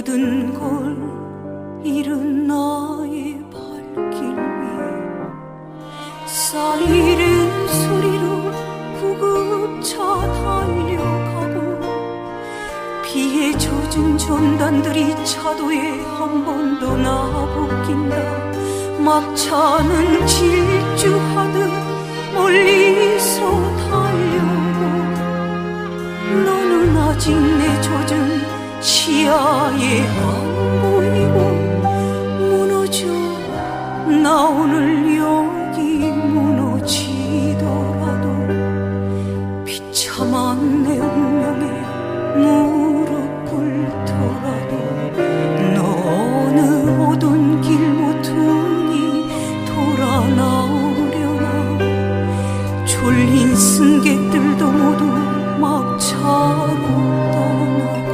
모든 걸 잃은 나의 발길 위에 사이렌 소리로 구급차 달려가고 비에 젖은 전단들이 차도에 한 번 더 나부낀다. 막차는 질주하듯 멀리서 달려고 너는 아직 내 젖은 시야에 안 보이고 무너져. 나 오늘 여기 무너지더라도 비참한 내 운명에 무릎 꿇더라도 너 어느 어두운 길 모퉁이 돌아 나오려나. 졸린 승객들도 모두 막차로 떠나고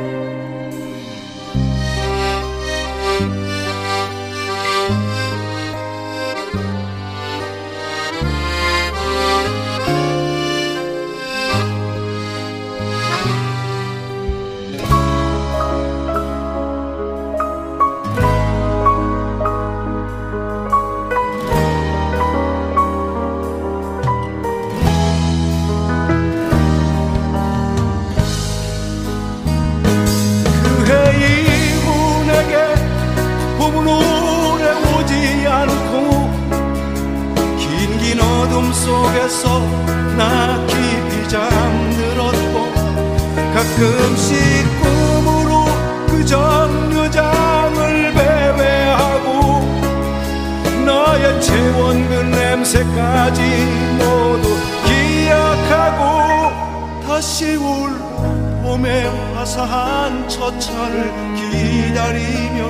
속에서 나 깊이 잠들었고 가끔씩 꿈으로 그 정류장을 배회하고 나의 체온근 냄새까지 모두 기억하고 다시 올 봄의 화사한 첫 차를 기다리며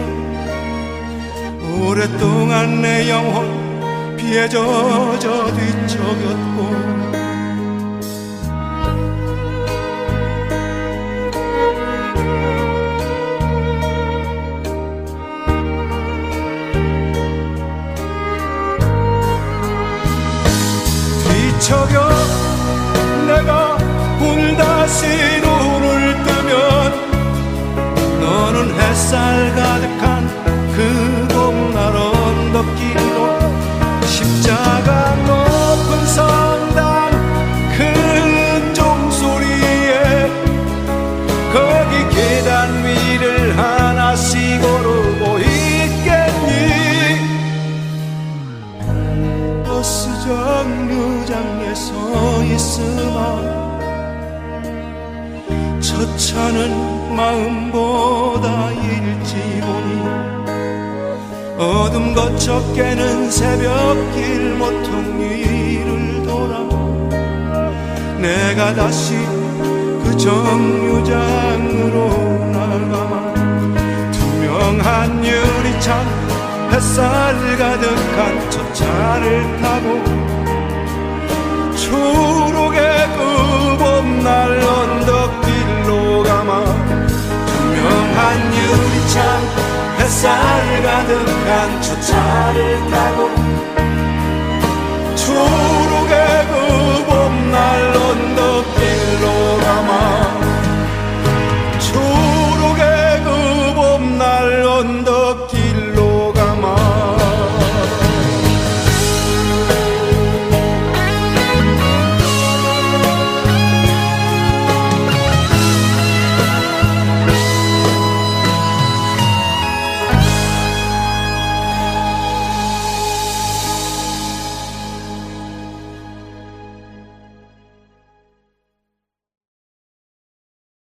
오랫동안 내 영혼 비에 젖어 뒤척였고 뒤척여 내가 다시 눈을 뜨면 너는 햇살 가득한 그 봄날 언덕길로 십자가 높은 성당 큰 종소리에 거기 계단 위를 하나씩 오르고 있겠니. 버스 정류장에 서 있으마 첫 차는 마음보다 일찍 오니 어둠 거쳐 깨는 새벽길 모퉁 위를 돌아 내가 다시 그 정류장으로 나가마 투명한 유리창 햇살 가득한 첫 차를 타고 초록의 그 봄날 언덕길로 가마 투명한 유리창 햇살 가득한 첫 차를 타고